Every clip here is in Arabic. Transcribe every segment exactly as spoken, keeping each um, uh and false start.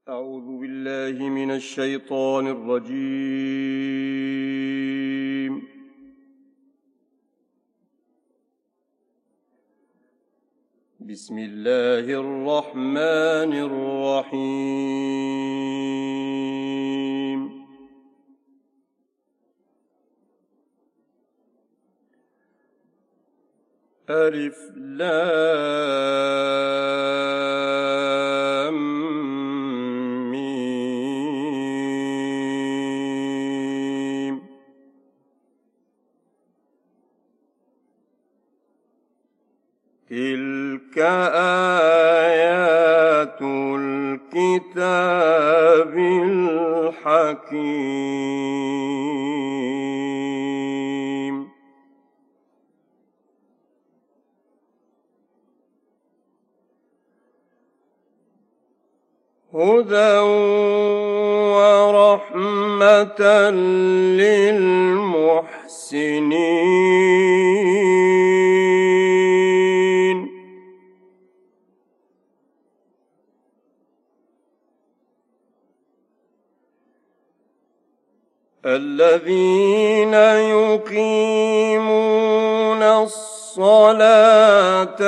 أعوذ بالله من الشيطان الرجيم. بسم الله الرحمن الرحيم. ألف لام ميم. تلك آيات الكتاب الحكيم. هدى ورحمة للمحسنين. الذين يقيمون الصلاة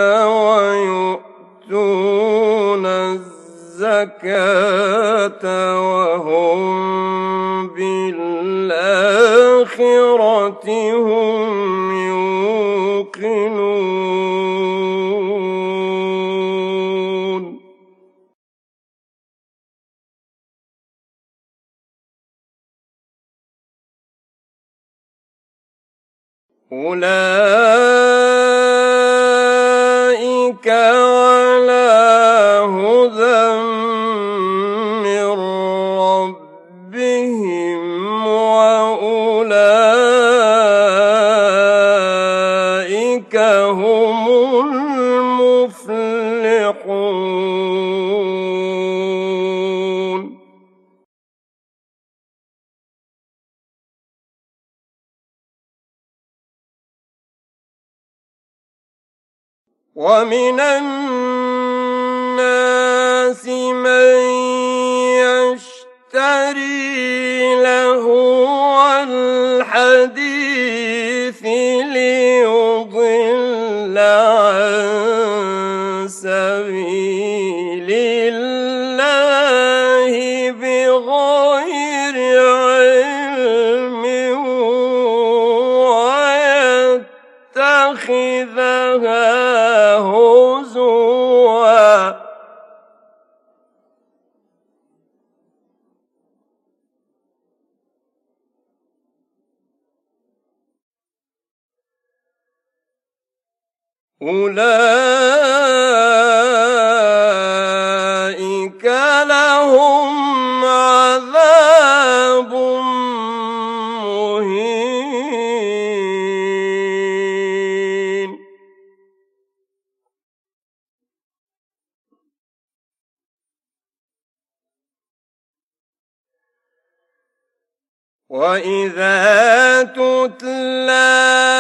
ويؤتون الزكاة وهم بالآخرة هم يوقنون. أولئك على هدى من ربهم وأولئك هم المفلحون. ومن الناس من يشتري لهو الحديث ليضل عن سبيل الله بغير علم ويتخذها هزوا. أولئك لهم عذاب مهين. وإذا تتلى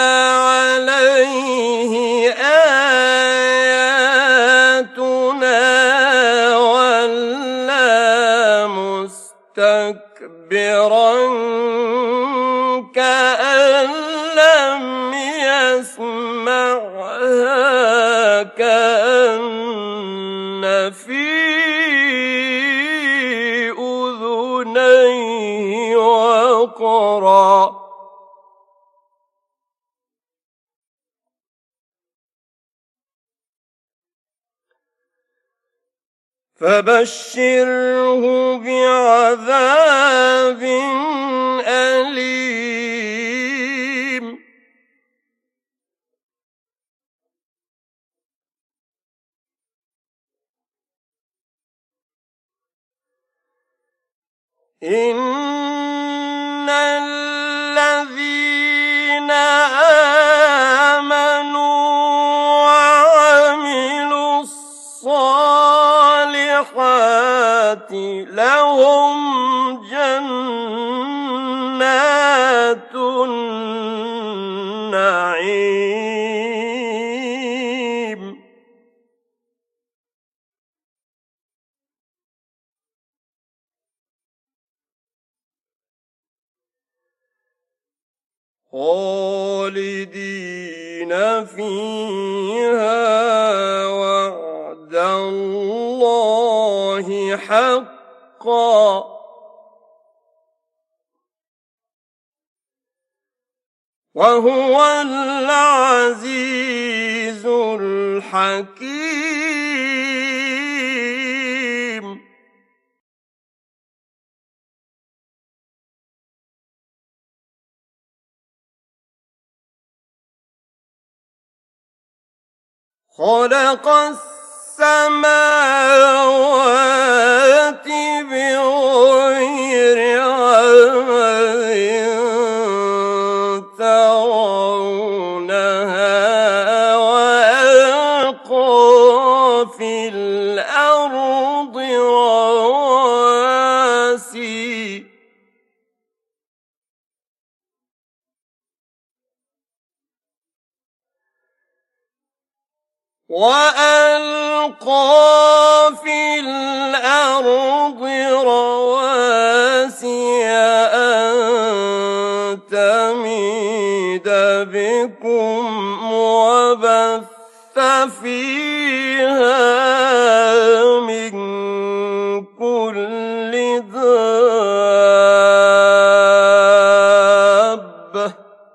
عليه آياتنا ولى مستكبرا كأن لم يسمعها كأن في أذنيه وقرا. فبشره بعذاب أليم. إن الذين آمنوا وعملوا الصالحات لهم جنات النعيم. خالدين فيها وعد الله حقا وهو العزيز الحكيم. خلق السماوات بغير عمد ترونها وألقى في الأرض رواسي وألقى في الأرض رواسي أن تميد بكم وبث فيها من كل دابة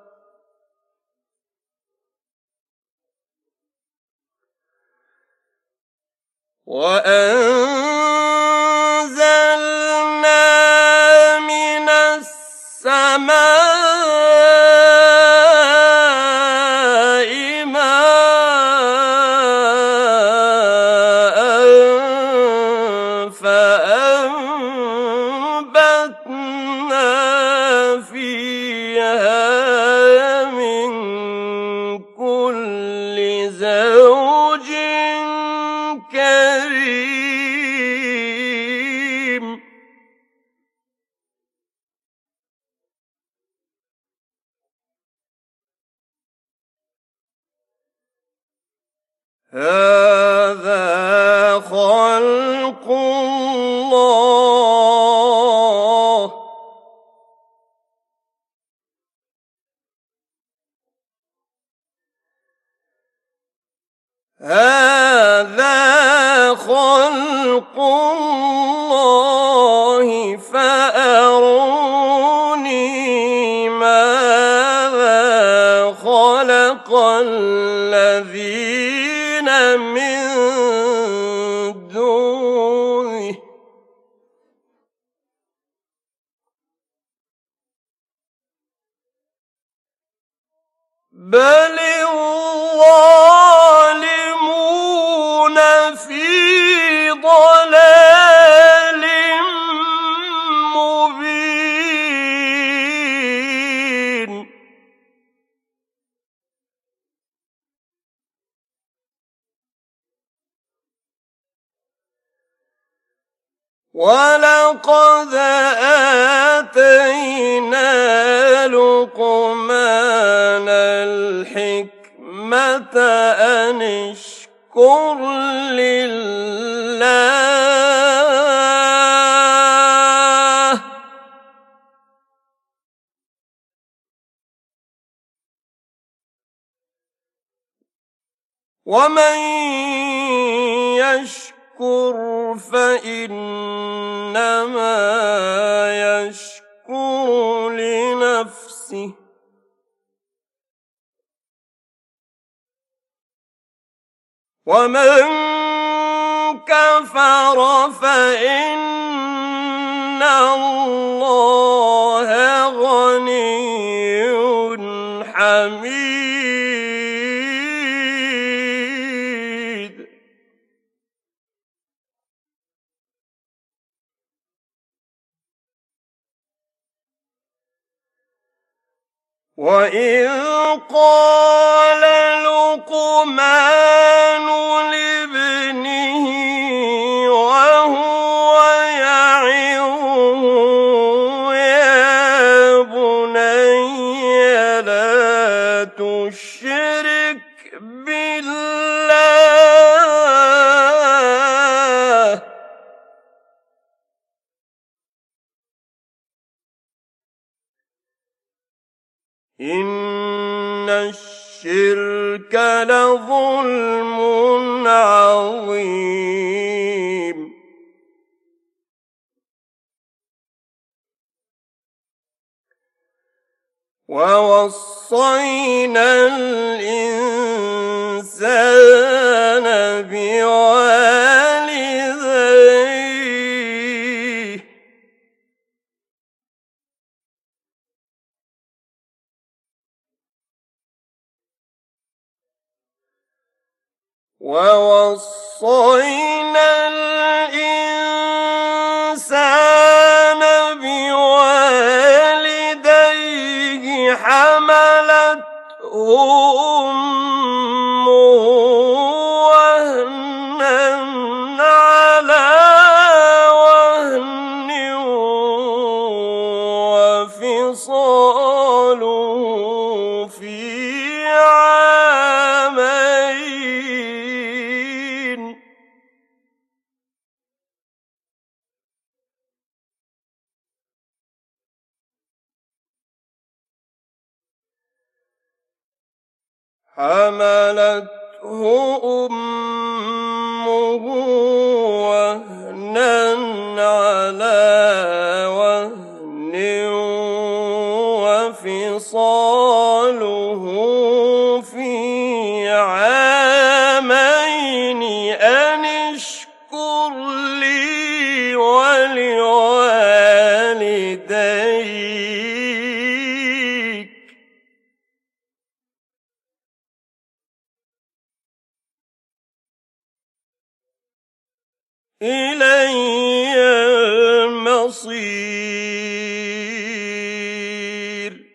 وأنزلنا من السماء ماء فأنبتنا فيها من كل زوج كريم. هذا خلق الله هذا خلق الله فأروني ماذا خلق الذين من دونه بل الظالمون في ضلال مبين. ولقد آتينا لقمان الحكمة أن اشكر لله ومن يشكر فإنما يشكر لنفسه ومن كفر فإن الله غني حميد. وإذ قال لقمان لابنه وهو يعظه يا بني لا تشرك بالله إن الشرك لظلم عظيم. ووصينا الإنسان بوالديه ووصينا الإنسان بوالديه حملته أمه وهنا على وهن وفصاله في عامين حملته أمه وهنا على وهن وفصاله في عامين أن اشكر لي ولوالديك إلي المصير.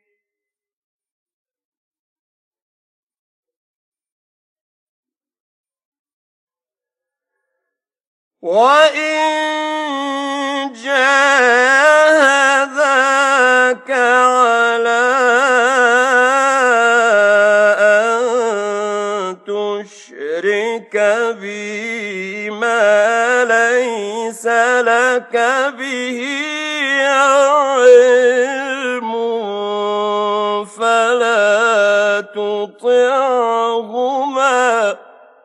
وإن جاهداك على أن تشرك بي ما ليس لك به علم فلا تطعهما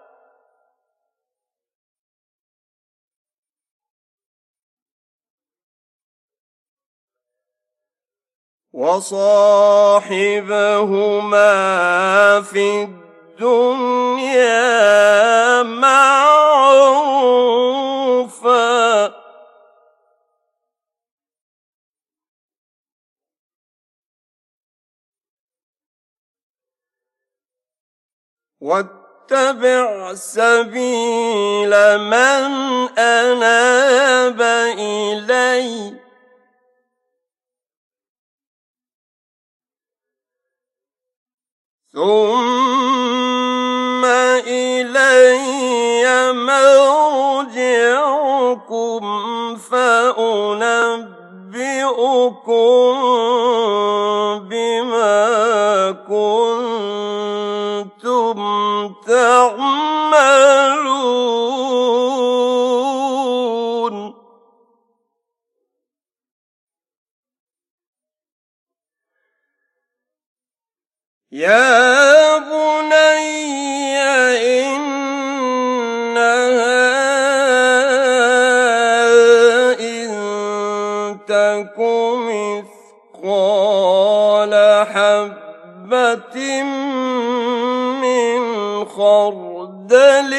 وصاحبهما في الدنيا معروفا واتبع سبيل من أناب إلي ثم إلي مرجعكم فأنبئكم بما كنتم تعملون. يا بني إنها إن تك مثقال حبة من خردل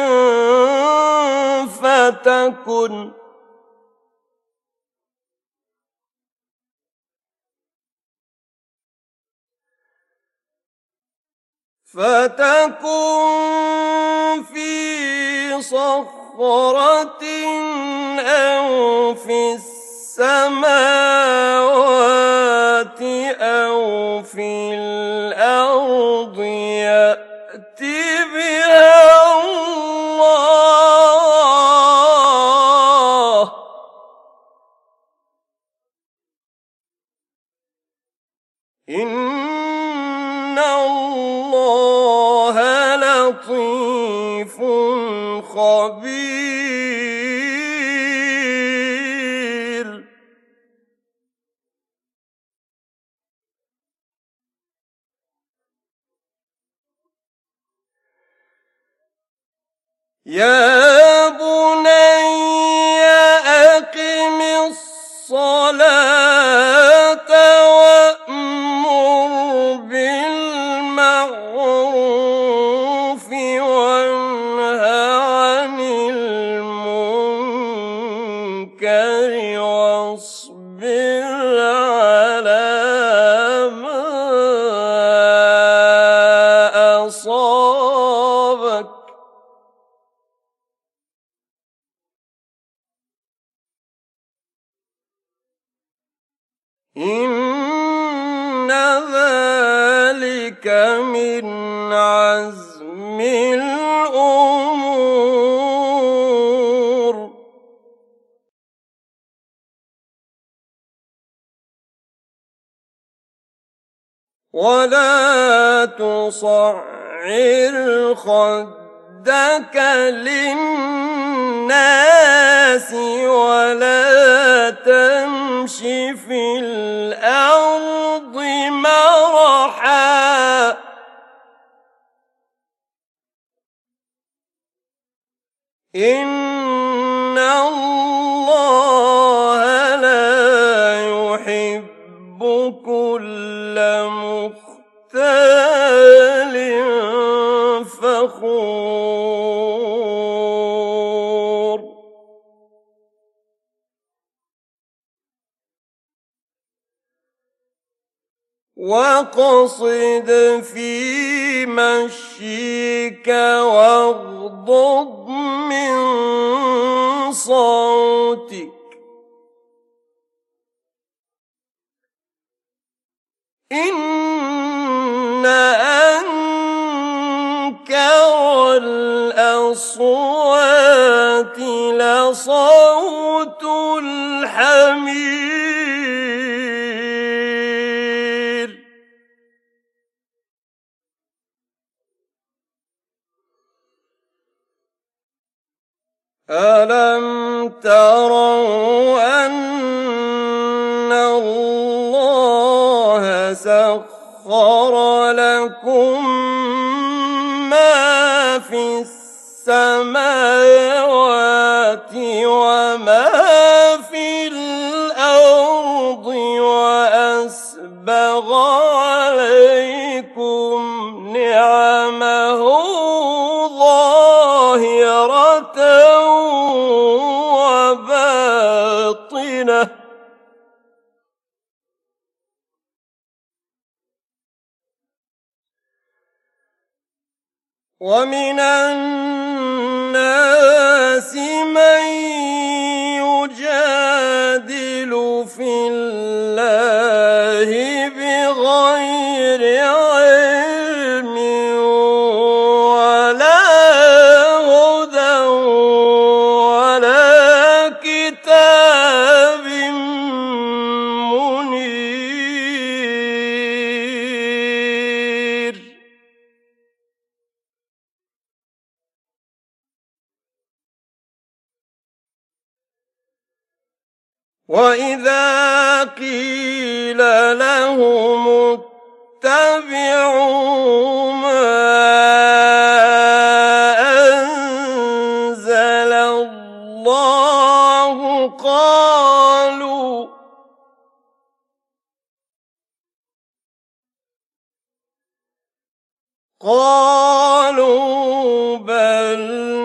فتكن فتكن في صخرة أو في السماوات أو في الأرض يأت بها الله إن الله لطيف خبير. يا بني أقم الصلاة وأمر بالمعروف وانه عن المنكر واصبر على ما أصابك إن ذلك من عزم الأمور. ولا تصعر خدك للناس ولا تمش في الأرض مرحا إن الله لا يحب كل مختال فخور. واقصد في مشيك واغضض من صوتك إن أنكر الأصوات لصوت الحمير. ألم تروا أن الله سخر لكم ما في السماوات وما في الأرض وأسبغ عليكم نعمه ظاهرة وباطنة ومن الناس من يجادل في الله بغير علم ولا هدى ولا كتاب منير. وإذا قيل لهم اتبعوا ما أنزل الله قالوا قالوا بل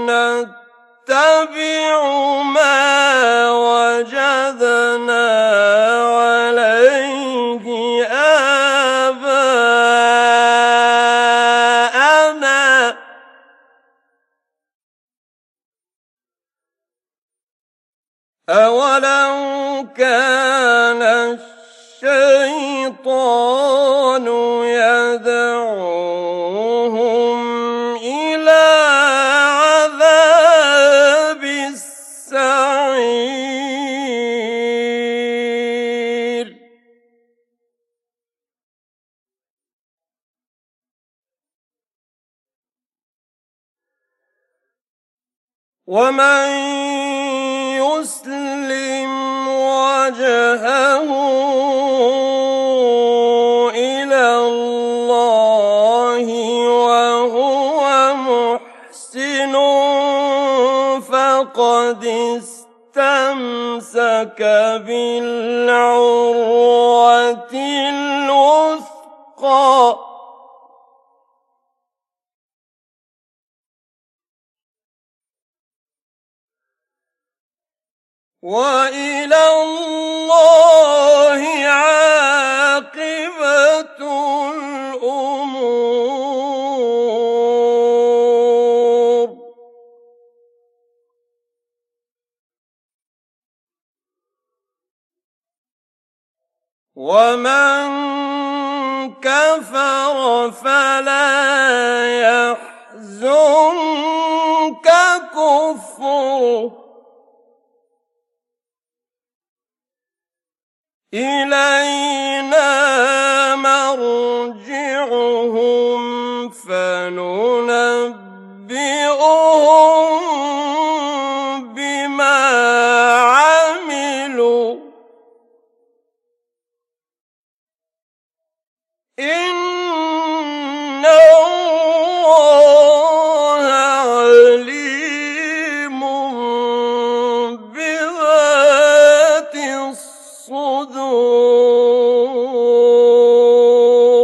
نتبع ما وجدنا عليه آباءنا أولو كان الشيطان يدعوهم إلى عذاب السعير. ومن يسلم وجهه إلى الله وهو محسن اسْتَمْسَكَ بِالْعُرْوَةِ الْوُثْقَىٰ وَإِلَى اللَّهِ عَاقِبَةُ الْأُمُورِ. وَمَن كَفَرَ فَلَا يَحْزُنكَ كُفْرُهُ إِلَيْنَا مَرْجِعُهُمْ فَنُنَبِّئُهُم بِمَا عَمِلُوا إِنَّ اللَّهَ عَلِيمٌ بِذَاتِ الصُّدُورِ.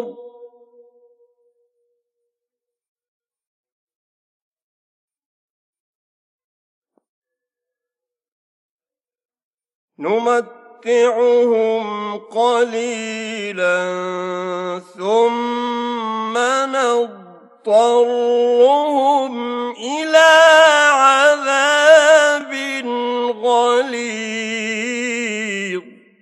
نُمَتِّعُهُمْ قَلِيلًا ثُمَّ نَضْطَرُّهُمْ إِلَىٰ عَذَابٍ غَلِيظٍ.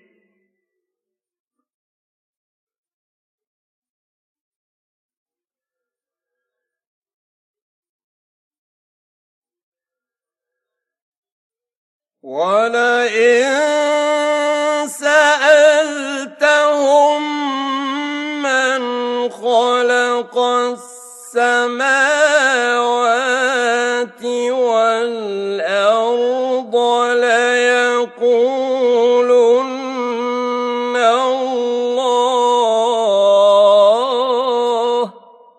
وَلَئِن سَأَلْتَهُم مَّنْ خَلَقَ السَّمَاوَاتِ وَالْأَرْضَ لَيَقُولُنَّ اللَّهُ ۚ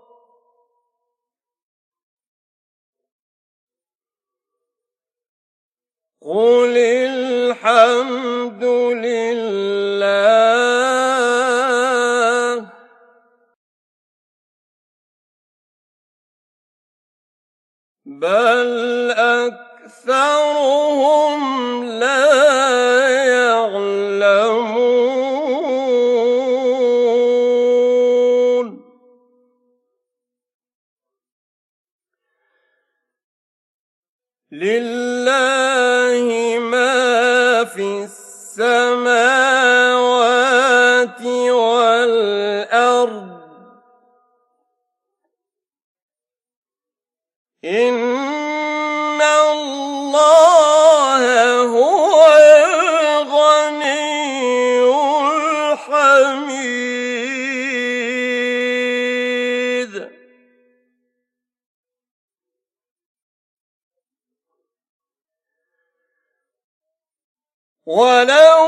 قُلِ الْحَمْدُ لِلَّهِ بَلْ أَكْثَرُهُمْ لَا يَعْلَمُونَ. لِلَّهِ مَا فِي السَّمَاوَاتِ وَالْأَرْضِ إِنَّ اللَّهَ هُوَ الْغَنِيُّ الْحَمِيدُ. وَلَوْ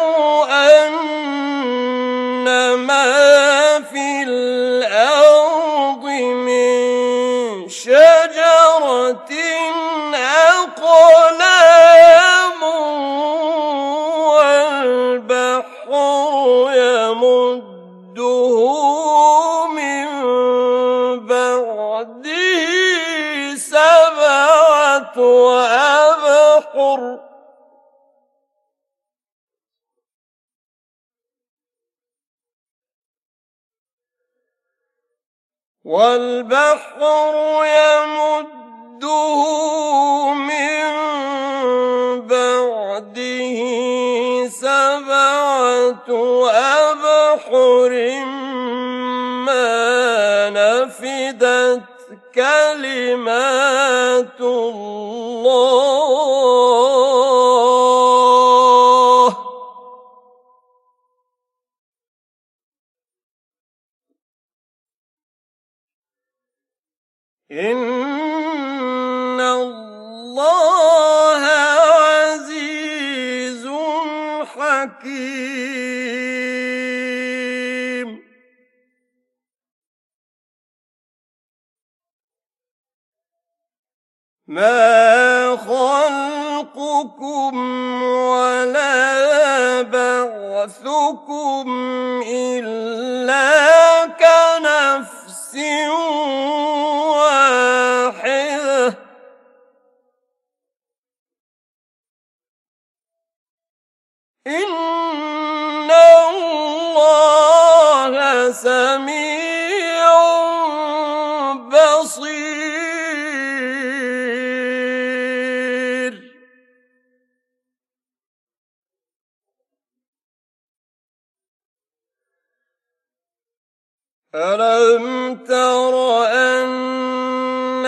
أَنَّ مَا فِي الْأَرْضِ مِن شَجَرَةٍ أَقْلَامٌ وَالْبَحْرُ يَمُدُّهُ مِن بَعْدِهِ سَبْعَةُ أَبْحُرٍ وَالْبَحْرُ يَمُدُّهُ مِن بَعْدِهِ سَبْعَةُ أَبْحُرٍ مَّا نَفِدَتْ كَلِمَاتُ اللَّهِ إِنَّ اللَّهَ عَزِيزٌ حَكِيمٌ. مَا خَلْقُكُمْ خلقكم ولا بعثكم إلا كنفس واحدة إن الله سميع بصير. ألم تر أن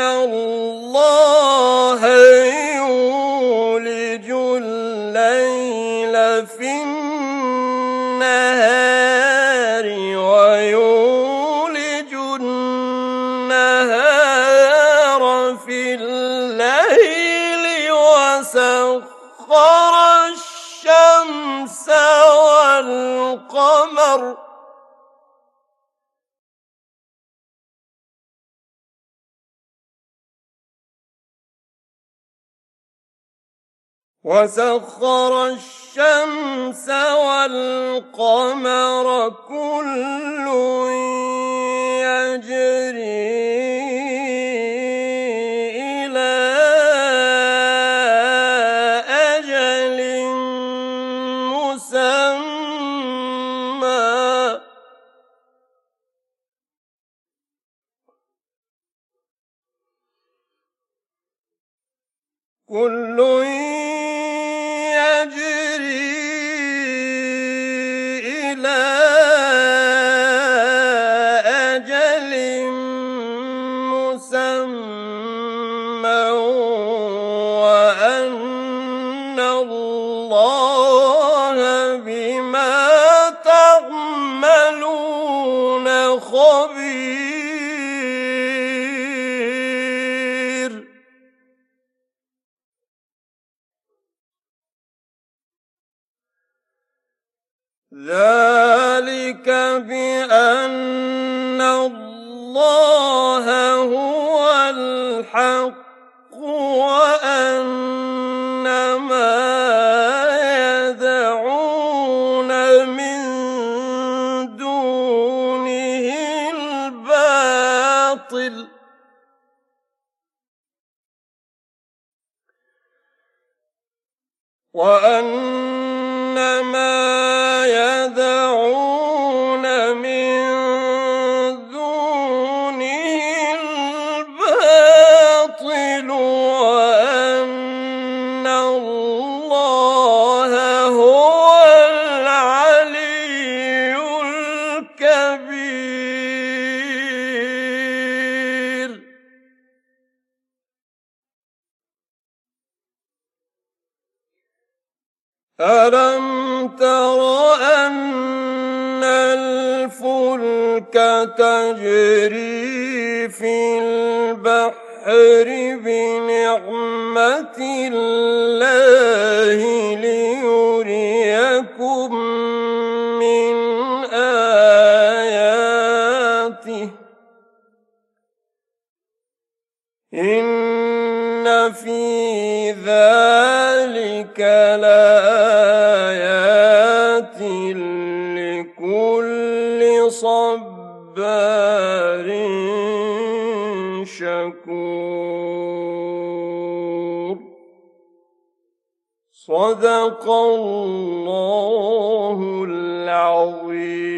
الله يولج الليل في النهار ويولج النهار في الليل وسخر الشمس والقمر وسخر الشمس والقمر كل يجري إلى أجل مسمى كل يجري إلى أجل مسمى وأن الله بما تعملون خبير. ذلك بأن الله هو الحق وأن ما يدعون من دونه الباطل وأن ما يدعون من دونه الباطل وأن الله هو العلي الكبير. ألم تر أن الفلك تجري في البحر بنعمة الله ليريكم من آياته إن في ذلك لآيات لكل صبار شكور. صدق الله العظيم.